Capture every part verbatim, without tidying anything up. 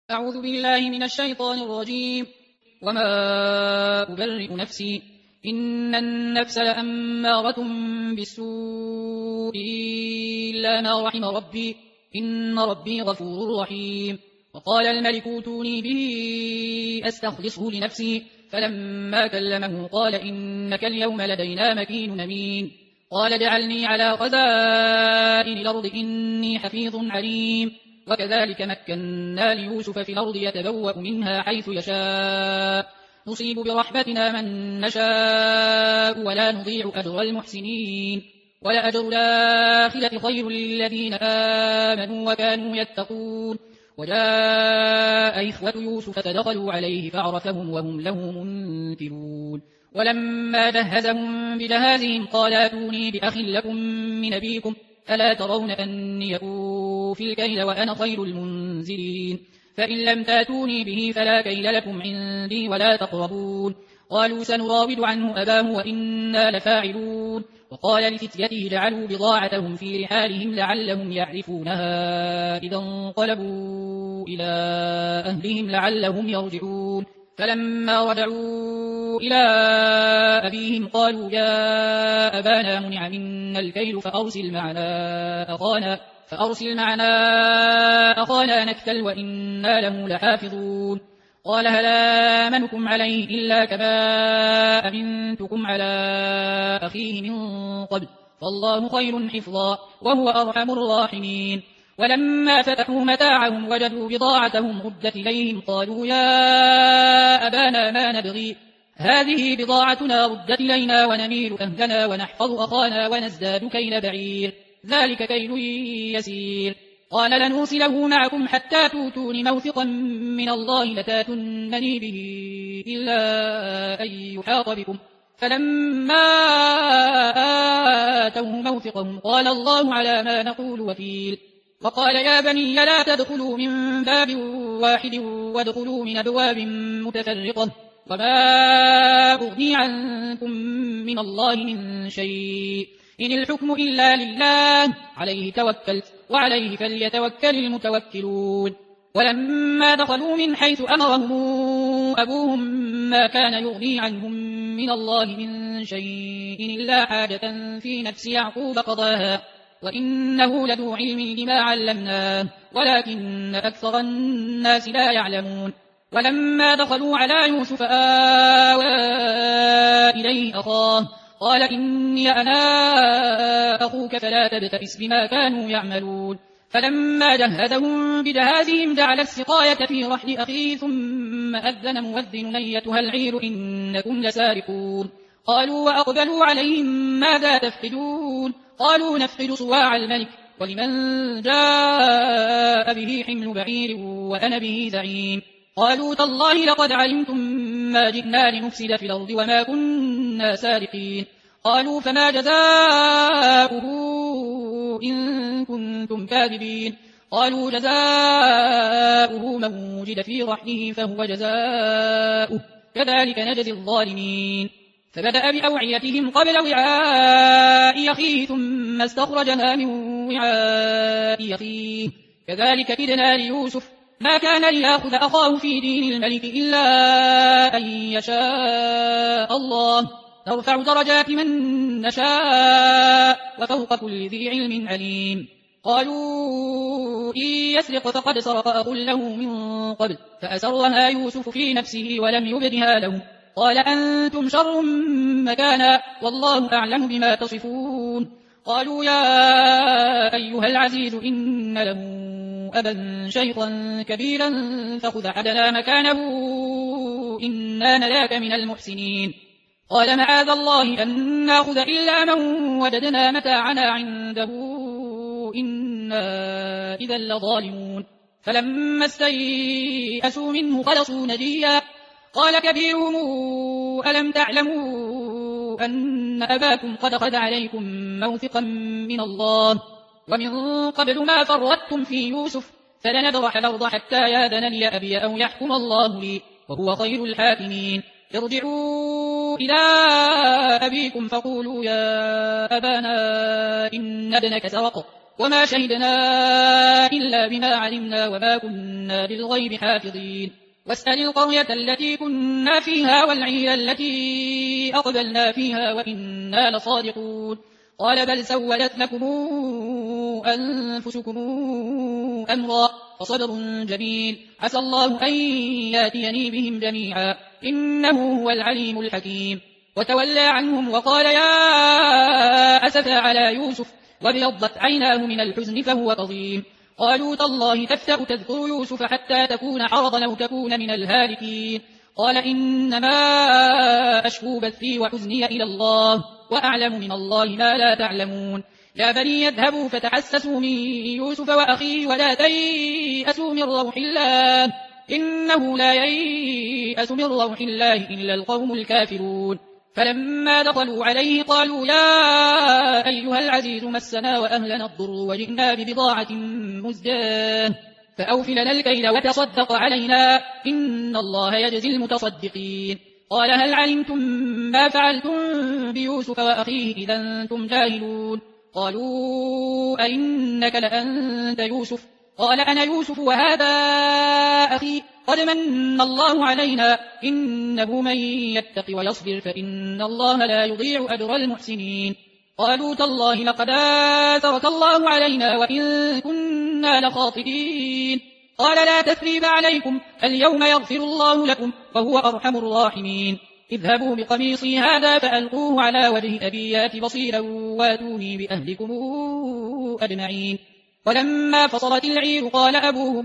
أعوذ بالله من الشيطان الرجيم. وما أبرئ نفسي إن النفس لأمارة بالسوء إلا ما رحم ربي إن ربي غفور رحيم. وقال الملك اوتوني به أستخلصه لنفسي فلما كلمه قال إنك اليوم لدينا مكين أمين. قال اجعلني على خزائن الأرض إني حفيظ عليم. وكذلك مكنا ليوسف في الأرض يتبوأ منها حيث يشاء نصيب برحمتنا من نشاء ولا نضيع أجر المحسنين. ولأجر الآخرة خير للذين آمنوا وكانوا يتقون. وجاء إخوة يوسف فدخلوا عليه فعرفهم وهم له منكرون. ولما جهزهم بجهازهم قال ائتوني بأخ لكم من أبيكم ألا ترون أني أوفي الكيل وأنا خير المنزلين. فإن لم تاتوني به فلا كيل لكم عندي ولا تقربون. قالوا سنراود عنه أباه وإنا لفاعلون. وقال لفتيته جعلوا بضاعتهم في رحالهم لعلهم يعرفونها إذا انقلبوا إلى أهلهم لعلهم يرجعون. فلما رجعوا إلى أبيهم قالوا يا أبانا منع منا الكيل فأرسل معنا أخانا, فأرسل معنا أخانا نكتل وإنا له لحافظون. قال هل آمنكم عليه إلا كما أمنتكم على أخيه من قبل فالله خير حفظا وهو أرحم الراحمين. ولما فتحوا متاعهم وجدوا بضاعتهم ردت إليهم قالوا يا أبانا ما نبغي هذه بضاعتنا ردت إلينا ونميل أهلنا ونحفظ أخانا ونزداد كيل بعير ذلك كيل يسير. قال لنرسله معكم حتى توتون موثقا من الله لتاتونني به إلا أن يحاط بكم. فلما آتوه موثقهم قال الله على ما نقول وكيل. وقال يا بني لا تدخلوا من باب واحد وادخلوا من أبواب متفرقة وما أغني عنكم من الله من شيء إن الحكم إلا لله عليه توكلت وعليه فليتوكل المتوكلون. ولما دخلوا من حيث أمرهم أبوهم ما كان يغني عنهم من الله من شيء إلا حاجة في نفس يعقوب قضاها وإنه لذو علم لما علمناه ولكن أكثر الناس لا يعلمون. ولما دخلوا على يوسف آوى إليه أخاه قال إني أنا أخوك فلا تبتئس بما كانوا يعملون. فلما جهزهم بجهازهم جعل السقاية في رحل أخيه ثم أذن مؤذن أيتها العير إنكم لسارقون. قالوا وأقبلوا عليهم ماذا تفقدون قالوا نفقد صواع الملك ولمن جاء به حمل بعير وأنا به زعيم. قالوا تالله لقد علمتم ما جئنا لنفسد في الأرض وما كنا سارقين. قالوا فما جزاؤه إن كنتم كاذبين. قالوا جزاؤه من وجد في رحله فهو جزاؤه كذلك نجزي الظالمين. فبدأ بأوعيتهم قبل وعاء أخيه ثم استخرجها من وعاء أخيه كذلك كدنا ليوسف ما كان ليأخذ أخاه في دين الملك إلا أن يشاء الله نرفع درجات من نشاء وفوق كل ذي علم عليم. قالوا إن يسرق فقد سرق أخ له من قبل فأسرها يوسف في نفسه ولم يبدها له قال أنتم شر مكانا والله أعلم بما تصفون. قالوا يا أيها العزيز إن له أبا شيخا كبيرا فخذ أحدنا مكانه إنا نراك من المحسنين. قال معاذ الله أن نأخذ إلا من وجدنا متاعنا عنده إنا إذا لظالمون. فلما استيئسوا منه خلصوا نجيا قال كبيرهم ألم تعلموا أن أباكم قد أخذ عليكم موثقا من الله ومن قبل ما فرطتم في يوسف فلنبرح الأرض حتى يأذن لي أبي أو يحكم الله لي وهو خير الحاكمين. ارجعوا إلى أبيكم فقولوا يا أبانا إن ابنك سرق وما شهدنا إلا بما علمنا وما كنا للغيب حافظين واسأل القرية التي كنا فيها والعير التي أقبلنا فيها وإنا لصادقون قال بل سولت لكم أنفسكم أمرا فصبر جميل عسى الله أن ياتيني بهم جميعا إنه هو العليم الحكيم وتولى عنهم وقال يا أسفا على يوسف وابيضت عيناه من الحزن فهو كظيم قالوا تالله تفتأ تذكر يوسف حتى تكون حرضا أو تكون من الهالكين قال إنما أشكو بثي وحزني إلى الله وأعلم من الله ما لا تعلمون يا بني يذهبوا فتحسسوا من يوسف وأخيه ولا تيأسوا من روح الله إنه لا ييأس من روح الله إلا القوم الكافرون فلما دخلوا عليه قالوا يا أيها العزيز مسنا وأهلنا الضر وجئنا ببضاعة مزجاة فأوف لنا الكيل وتصدق علينا إن الله يجزي المتصدقين قال هل علمتم ما فعلتم بيوسف وأخيه إذا أنتم جاهلون قالوا أئنك لأنت يوسف قال أنا يوسف وهذا أخي قد من الله علينا إنه من يتق ويصبر فإن الله لا يضيع أجر المحسنين قالوا تالله لقد آثرك الله علينا وإن كنا لخاطئين قال لا تثريب عليكم اليوم يغفر الله لكم وهو أرحم الراحمين اذهبوا بقميصي هذا فألقوه على وجه أبي يات بصيرا واتوني بأهلكم أجمعين ولما فصلت العير قال أبوهم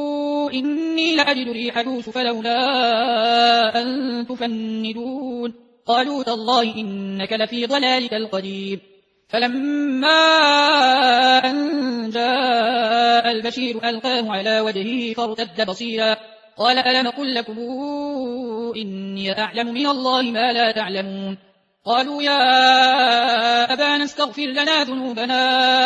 إني لأجد ريح يوسف لولا أن تفندون قالوا تالله إنك لفي ضلالك القديم فلما أن جاء البشير ألقاه على وجهه فارتد بصيرا قال ألم قل لكم إني أعلم من الله ما لا تعلمون قالوا يا أبانا استغفر لنا ذنوبنا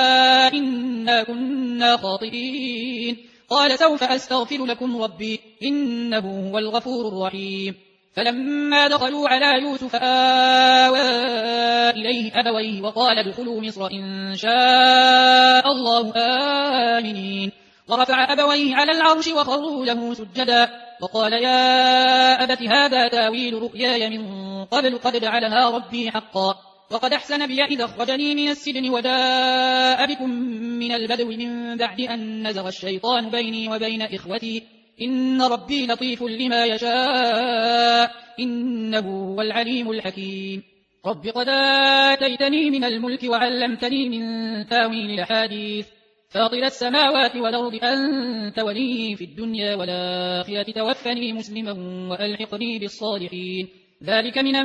إنا كنا خاطئين قال سوف أستغفر لكم ربي إنه هو الغفور الرحيم فلما دخلوا على يوسف آوى إليه أبويه وقال ادخلوا مصر إن شاء الله آمنين ورفع أبويه على العرش وخروا له سجدا وقال يا أبت هذا تاويل رؤياي من قبل قد جعلها ربي حقا وقد أحسن بي إذا أخرجني من السجن وجاء بكم من البدو من بعد أن نزغ الشيطان بيني وبين إخوتي إن ربي لطيف لما يشاء إنه هو العليم الحكيم رب قد آتيتني من الملك وعلمتني من تاويل الأحاديث فاطر السماوات والأرض أنت ولي في الدنيا والآخرة توفني مسلما وألحقني بالصالحين ذلك من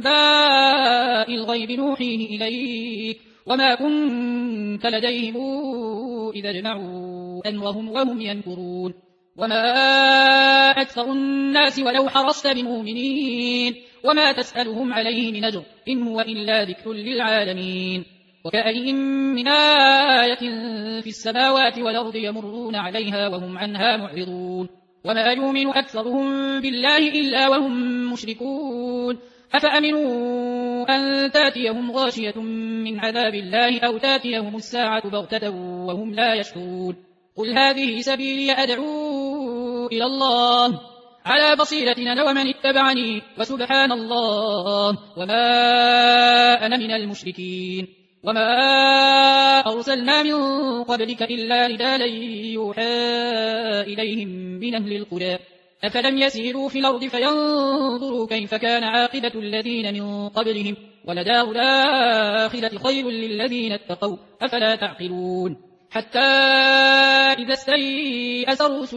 أنباء الغيب نوحيه إليك وما كنت لديهم إذا جمعوا أمرهم وهم ينكرون وما أكثر الناس ولو حرصت بمؤمنين وما تسألهم عليه من أجر إن هو إلا ذكر للعالمين وكأين من آية في السماوات والأرض يمرون عليها وهم عنها معرضون وما يؤمن أكثرهم بالله إلا وهم مشركون أفأمنوا أن تاتيهم غاشية من عذاب الله أو تاتيهم الساعة بغتة وهم لا يشعرون قل هذه سبيلي أدعو إلى الله على بصيرة أنا ومن اتبعني وسبحان الله وما أنا من المشركين وما أرسلنا من قبلك إلا رجالا يوحى إليهم من أهل القرى أفلم يسيروا في الأرض فينظروا كيف كان عاقبة الذين من قبلهم ولدار الآخرة خير للذين اتقوا أفلا تعقلون حتى إذا استيأس الرسل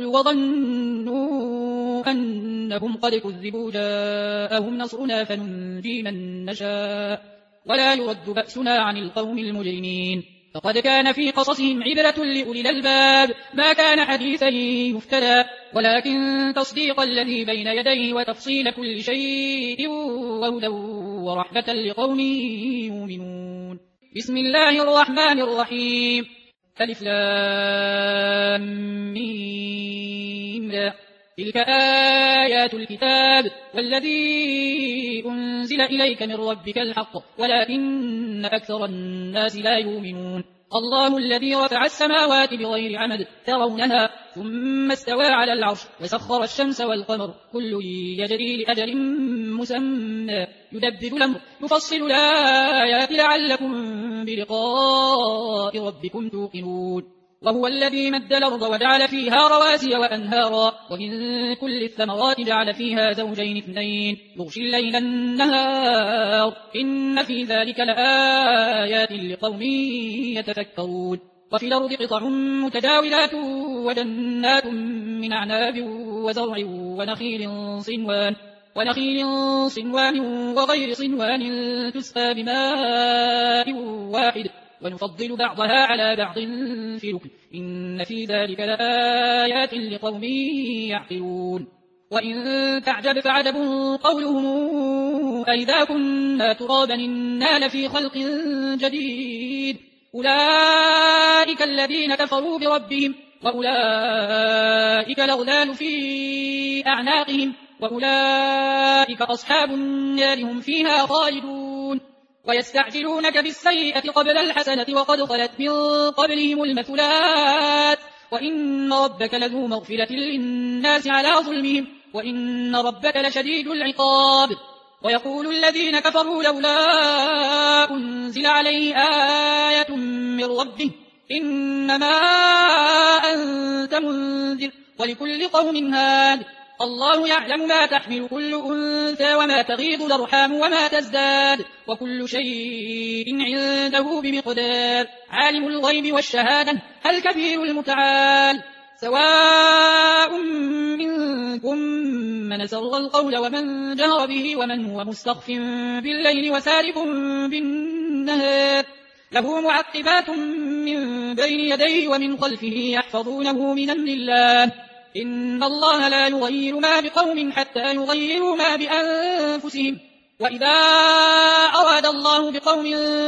وظنوا أنهم قد كذبوا جاءهم نصرنا فننجي من نشاء ولا يرد بأسنا عن القوم المجرمين فقد كان في قصصهم عبرة لأولي الألباب ما كان حديثا يفترى ولكن تصديق الذي بين يديه وتفصيل كل شيء وهدى ورحمة لقوم يؤمنون بسم الله الرحمن الرحيم ألف لام ميم تلك آيات الكتاب والذي أنزل إليك من ربك الحق ولكن أكثر الناس لا يؤمنون الله الذي رفع السماوات بغير عمد ترونها ثم استوى على العرش وسخر الشمس والقمر كل يجري لأجل مسمى يدبر الأمر يفصل الآيات لعلكم بلقاء ربكم توقنون وهو الذي مد الأرض وجعل فيها رواسي وأنهارا ومن كل الثمرات جعل فيها زوجين اثنين يغشي الليل النهار إن في ذلك لآيات لقوم يتفكرون وفي الأرض قطع متجاورات وجنات من أعناب وزرع ونخيل صنوان ونخيل صنوان وغير صنوان تسقى بماء واحد ونفضل بعضها على بعض في الأكل إن في ذلك لآيات لقوم يعقلون وإن تعجب فعجب قولهم أئذا كنا ترابا إنا لفي خلق جديد أولئك الذين كفروا بربهم وأولئك الأغلال في أعناقهم وأولئك أصحاب النار هم فيها خالدون ويستعجلونك بالسيئة قبل الحسنة وقد خلت من قبلهم المثلات وإن ربك لذو مغفرة للناس على ظلمهم وإن ربك لشديد العقاب ويقول الذين كفروا لولا أنزل عليه آية من ربه إنما أنت منذر ولكل قوم هاد الله يعلم ما تحمل كل أنثى وما تغيض الأرحام وما تزداد وكل شيء عنده بمقدار عالم الغيب والشهادة الكبير المتعال سواء منكم من سر القول ومن جهر به ومن هو مستخف بالليل وسارب بالنهار له معقبات من بين يديه ومن خلفه يحفظونه من أمر الله إن الله لا يغير ما بقوم حتى يغيروا ما بأنفسهم وإذا أراد الله بقوم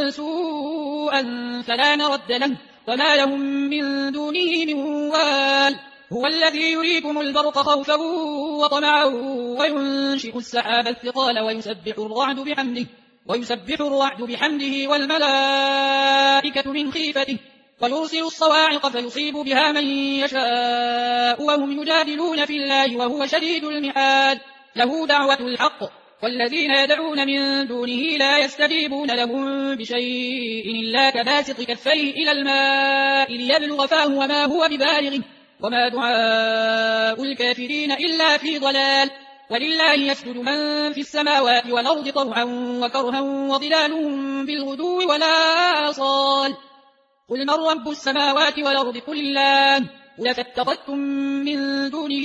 سوءا فلا مرد له وما لهم من دونه من وال هو الذي يريكم البرق خوفا وطمعا وينشئ السحاب الثقال ويسبح الرعد بحمده ويسبح الرعد بحمده والملائكة من خيفته ويرسل الصواعق فيصيب بها من يشاء وهم يجادلون في الله وهو شديد المحال له دعوة الحق والذين يدعون من دونه لا يستجيبون لهم بشيء إلا كباسط كفيه إلى الماء ليبلغ فاه وما هو ببالغه وما دعاء الكافرين إلا في ضلال ولله يسجد من في السماوات والأرض طوعا وكرها وظلالهم بالغدو ولا صال قل من رب السماوات والأرض قل الله قل فاتخذتم من دونه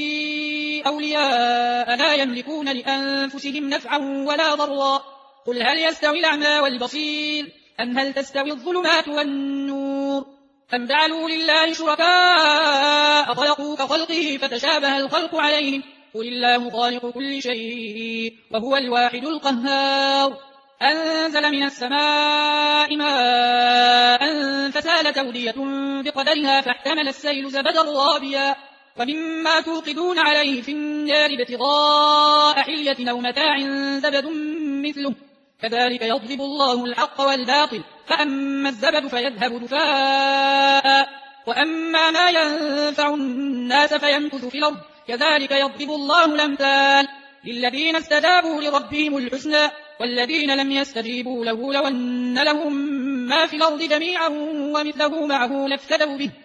أولياء لا يملكون لأنفسهم نفعا ولا ضرا قل هل يستوي الأعمى والبصير أم هل تستوي الظلمات والنور أم جعلوا لله شركاء خلقوا كخلقه فتشابه الخلق عليهم قل الله خالق كل شيء وهو الواحد القهار أنزل من السماء ماء فسالت أودية بقدرها فاحتمل السيل زبدا رابيا ومما توقدون عليه في النار ابتغاء حلية أو متاع زبد مثله كذلك يضرب الله الحق والباطل فأما الزبد فيذهب دفاء وأما ما ينفع الناس فيمكث في الأرض كذلك يضرب الله الأمثال للذين استجابوا لربهم الحسنى والذين لم يستجيبوا له لو أن لهم ما في الأرض جميعا ومثله معه لافتدوا به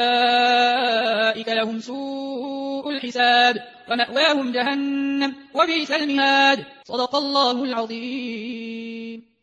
أولئك لهم سوء الحساب ومأواهم جهنم وبئس المهاد صدق الله العظيم.